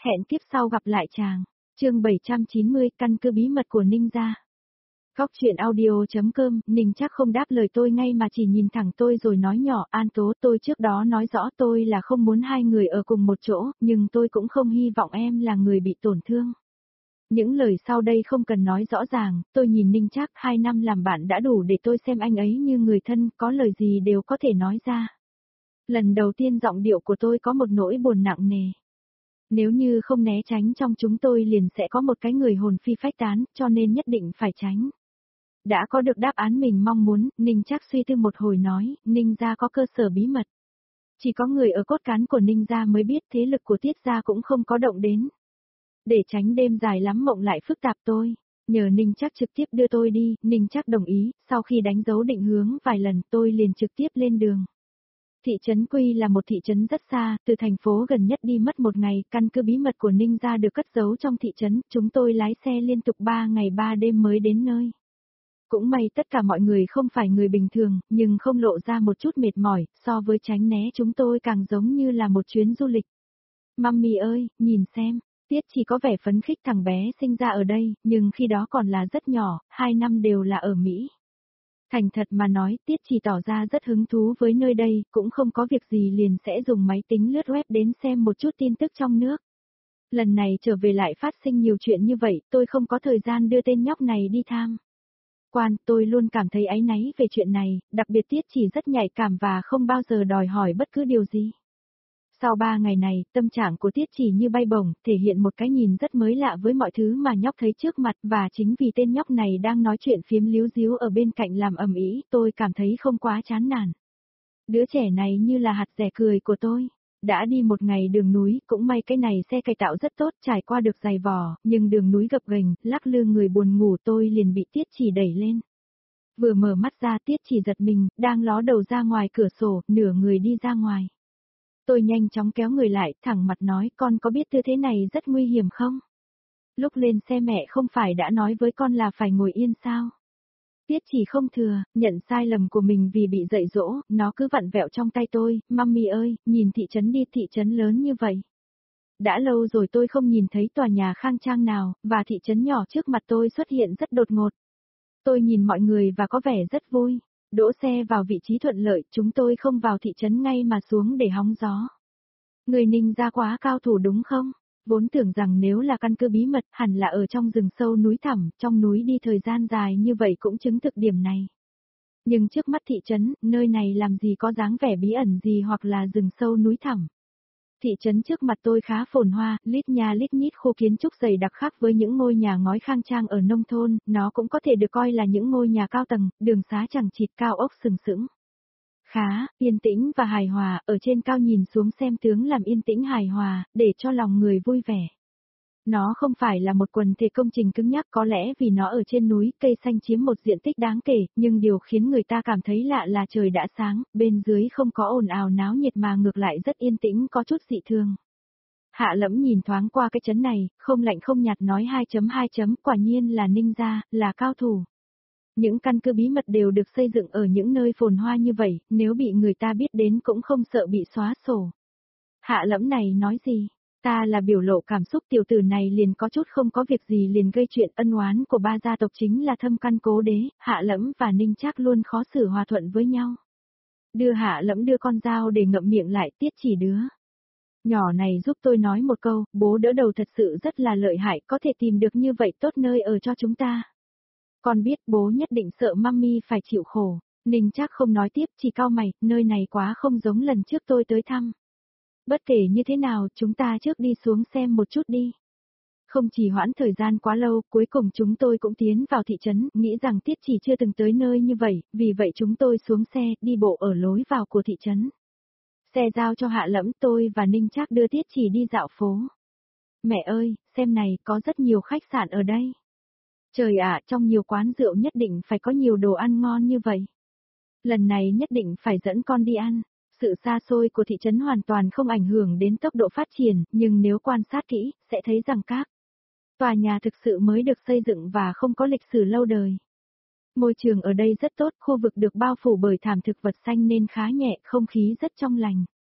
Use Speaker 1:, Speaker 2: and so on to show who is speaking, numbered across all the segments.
Speaker 1: Hẹn kiếp sau gặp lại chàng. Chương 790, căn cứ bí mật của Ninh gia. Góc truyện audio.com, Ninh chắc không đáp lời tôi ngay mà chỉ nhìn thẳng tôi rồi nói nhỏ, An Tố, tôi trước đó nói rõ tôi là không muốn hai người ở cùng một chỗ, nhưng tôi cũng không hy vọng em là người bị tổn thương. Những lời sau đây không cần nói rõ ràng, tôi nhìn Ninh Trác, 2 năm làm bạn đã đủ để tôi xem anh ấy như người thân, có lời gì đều có thể nói ra. Lần đầu tiên giọng điệu của tôi có một nỗi buồn nặng nề. Nếu như không né tránh trong chúng tôi liền sẽ có một cái người hồn phi phách tán, cho nên nhất định phải tránh. Đã có được đáp án mình mong muốn, Ninh Trác suy tư một hồi nói, Ninh gia có cơ sở bí mật. Chỉ có người ở cốt cán của Ninh gia mới biết, thế lực của Tiết gia cũng không có động đến. Để tránh đêm dài lắm mộng lại phức tạp tôi, nhờ Ninh Trác trực tiếp đưa tôi đi, Ninh Trác đồng ý, sau khi đánh dấu định hướng vài lần tôi liền trực tiếp lên đường. Thị trấn Quy là một thị trấn rất xa, từ thành phố gần nhất đi mất 1 ngày, căn cứ bí mật của Ninh gia được cất giấu trong thị trấn, chúng tôi lái xe liên tục 3 ngày 3 đêm mới đến nơi. Cũng may tất cả mọi người không phải người bình thường, nhưng không lộ ra một chút mệt mỏi, so với tránh né chúng tôi càng giống như là một chuyến du lịch. Mummy ơi, nhìn xem, Tiết chỉ có vẻ phấn khích, thằng bé sinh ra ở đây, nhưng khi đó còn là rất nhỏ, 2 năm đều là ở Mỹ. Thành thật mà nói, Tiết chỉ tỏ ra rất hứng thú với nơi đây, cũng không có việc gì liền sẽ dùng máy tính lướt web đến xem một chút tin tức trong nước. Lần này trở về lại phát sinh nhiều chuyện như vậy, tôi không có thời gian đưa tên nhóc này đi tham quan, tôi luôn cảm thấy áy náy về chuyện này, đặc biệt Tiết chỉ rất nhạy cảm và không bao giờ đòi hỏi bất cứ điều gì. Sau 3 ngày này, tâm trạng của Tiết chỉ như bay bổng, thể hiện một cái nhìn rất mới lạ với mọi thứ mà nhóc thấy trước mặt, và chính vì tên nhóc này đang nói chuyện phiếm líu díu ở bên cạnh làm ầm ĩ, tôi cảm thấy không quá chán nản. Đứa trẻ này như là hạt rẻ cười của tôi. Đã đi 1 ngày đường núi, cũng may cái này xe cải tạo rất tốt, trải qua được dày vò, nhưng đường núi gập ghềnh, lắc lư người buồn ngủ, tôi liền bị Tiết chỉ đẩy lên. Vừa mở mắt ra, Tiết chỉ giật mình, đang ló đầu ra ngoài cửa sổ, nửa người đi ra ngoài. Tôi nhanh chóng kéo người lại, thẳng mặt nói, con có biết tư thế này rất nguy hiểm không? Lúc lên xe mẹ không phải đã nói với con là phải ngồi yên sao? Tiết chỉ không thừa, nhận sai lầm của mình vì bị dạy dỗ, nó cứ vặn vẹo trong tay tôi, Mummy ơi, nhìn thị trấn đi, thị trấn lớn như vậy. Đã lâu rồi tôi không nhìn thấy tòa nhà khang trang nào, và thị trấn nhỏ trước mặt tôi xuất hiện rất đột ngột. Tôi nhìn mọi người và có vẻ rất vui. Đỗ xe vào vị trí thuận lợi, chúng tôi không vào thị trấn ngay mà xuống để hóng gió. Người Ninh gia quá cao thủ đúng không? Vốn tưởng rằng nếu là căn cứ bí mật hẳn là ở trong rừng sâu núi thẳm, trong núi đi thời gian dài như vậy cũng chứng thực điểm này. Nhưng trước mắt thị trấn, nơi này làm gì có dáng vẻ bí ẩn gì hoặc là rừng sâu núi thẳm. Thị trấn trước mặt tôi khá phồn hoa, lít nha lít nhít khu kiến trúc dày đặc khác với những ngôi nhà ngói khang trang ở nông thôn, nó cũng có thể được coi là những ngôi nhà cao tầng, đường xá chằng chịt, cao ốc sừng sững. Khá, yên tĩnh và hài hòa, ở trên cao nhìn xuống xem tướng làm yên tĩnh hài hòa, để cho lòng người vui vẻ. Nó không phải là một quần thể công trình cứng nhắc, có lẽ vì nó ở trên núi, cây xanh chiếm một diện tích đáng kể, nhưng điều khiến người ta cảm thấy lạ là trời đã sáng, bên dưới không có ồn ào náo nhiệt mà ngược lại rất yên tĩnh, có chút dị thường. Hạ Lẫm nhìn thoáng qua cái trấn này, không lạnh không nhạt nói 2.2, quả nhiên là Ninh gia, là cao thủ. Những căn cứ bí mật đều được xây dựng ở những nơi phồn hoa như vậy, nếu bị người ta biết đến cũng không sợ bị xóa sổ. Hạ Lẫm này nói gì? Ta là biểu lộ cảm xúc, tiểu tử này liền có chút không có việc gì liền gây chuyện, ân oán của 3 gia tộc chính là thâm căn cố đế, Hạ Lẫm và Ninh Trác luôn khó xử hòa thuận với nhau. Hạ Lẫm đưa con dao để ngậm miệng lại, Tiết chỉ đứa nhỏ này giúp tôi nói một câu, bố đỡ đầu thật sự rất là lợi hại, có thể tìm được như vậy tốt nơi ở cho chúng ta. Con biết bố nhất định sợ Mummy phải chịu khổ. Ninh Trác không nói tiếp, chỉ cau mày, nơi này quá không giống lần trước tôi tới thăm. Bất kể như thế nào, chúng ta trước đi xuống xem một chút đi. Không chỉ hoãn thời gian quá lâu, cuối cùng chúng tôi cũng tiến vào thị trấn, nghĩ rằng Tiết chỉ chưa từng tới nơi như vậy, vì vậy chúng tôi xuống xe, đi bộ ở lối vào của thị trấn. Xe giao cho Hạ Lẫm, tôi và Ninh Trác đưa Tiết chỉ đi dạo phố. Mẹ ơi, xem này, có rất nhiều khách sạn ở đây. Trời ạ, trong nhiều quán rượu nhất định phải có nhiều đồ ăn ngon như vậy. Lần này nhất định phải dẫn con đi ăn. Sự xa xôi của thị trấn hoàn toàn không ảnh hưởng đến tốc độ phát triển, nhưng nếu quan sát kỹ, sẽ thấy rằng các tòa nhà thực sự mới được xây dựng và không có lịch sử lâu đời. Môi trường ở đây rất tốt, khu vực được bao phủ bởi thảm thực vật xanh nên khá nhẹ, không khí rất trong lành.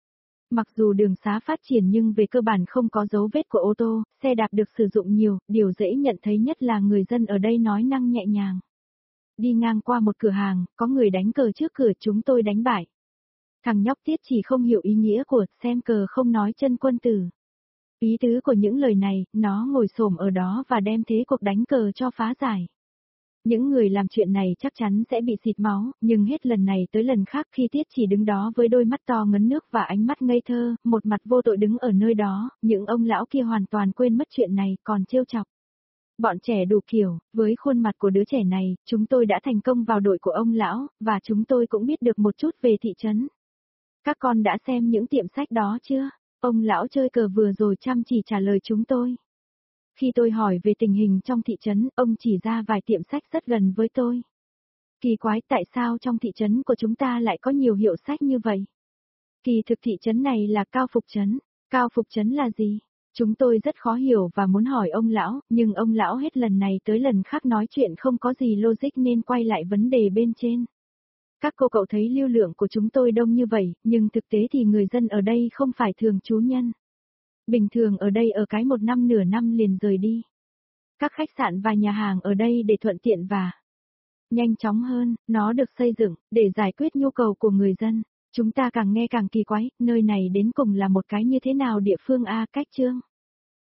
Speaker 1: Mặc dù đường xá phát triển nhưng về cơ bản không có dấu vết của ô tô, xe đạp được sử dụng nhiều, điều dễ nhận thấy nhất là người dân ở đây nói năng nhẹ nhàng. Đi ngang qua một cửa hàng, có người đánh cờ trước cửa chúng tôi đánh bại. Thằng nhóc Tiết chỉ không hiểu ý nghĩa của xem cờ không nói chân quân tử. Ý tứ của những lời này, nó ngồi xổm ở đó và đem thế cuộc đánh cờ cho phá giải. Những người làm chuyện này chắc chắn sẽ bị xịt máu, nhưng hết lần này tới lần khác khi Tiết chỉ đứng đó với đôi mắt to ngấn nước và ánh mắt ngây thơ, một mặt vô tội đứng ở nơi đó, những ông lão kia hoàn toàn quên mất chuyện này còn trêu chọc. Bọn trẻ đủ kiểu, với khuôn mặt của đứa trẻ này, chúng tôi đã thành công vào đội của ông lão, và chúng tôi cũng biết được một chút về thị trấn. Các con đã xem những tiệm sách đó chưa? Ông lão chơi cờ vừa rồi chăm chỉ trả lời chúng tôi. Khi tôi hỏi về tình hình trong thị trấn, ông chỉ ra vài tiệm sách rất gần với tôi. Kỳ quái tại sao trong thị trấn của chúng ta lại có nhiều hiệu sách như vậy? Kỳ thực thị trấn này là Cao Phục trấn. Cao Phục trấn là gì? Chúng tôi rất khó hiểu và muốn hỏi ông lão, nhưng ông lão hết lần này tới lần khác nói chuyện không có gì logic nên quay lại vấn đề bên trên. Các cô cậu thấy lưu lượng của chúng tôi đông như vậy, nhưng thực tế thì người dân ở đây không phải thường trú nhân. Bình thường ở đây ở cái một năm nửa năm liền rời đi. Các khách sạn và nhà hàng ở đây để thuận tiện và nhanh chóng hơn, nó được xây dựng để giải quyết nhu cầu của người dân. Chúng ta càng nghe càng kỳ quái, nơi này đến cùng là một cái như thế nào địa phương a cách chương.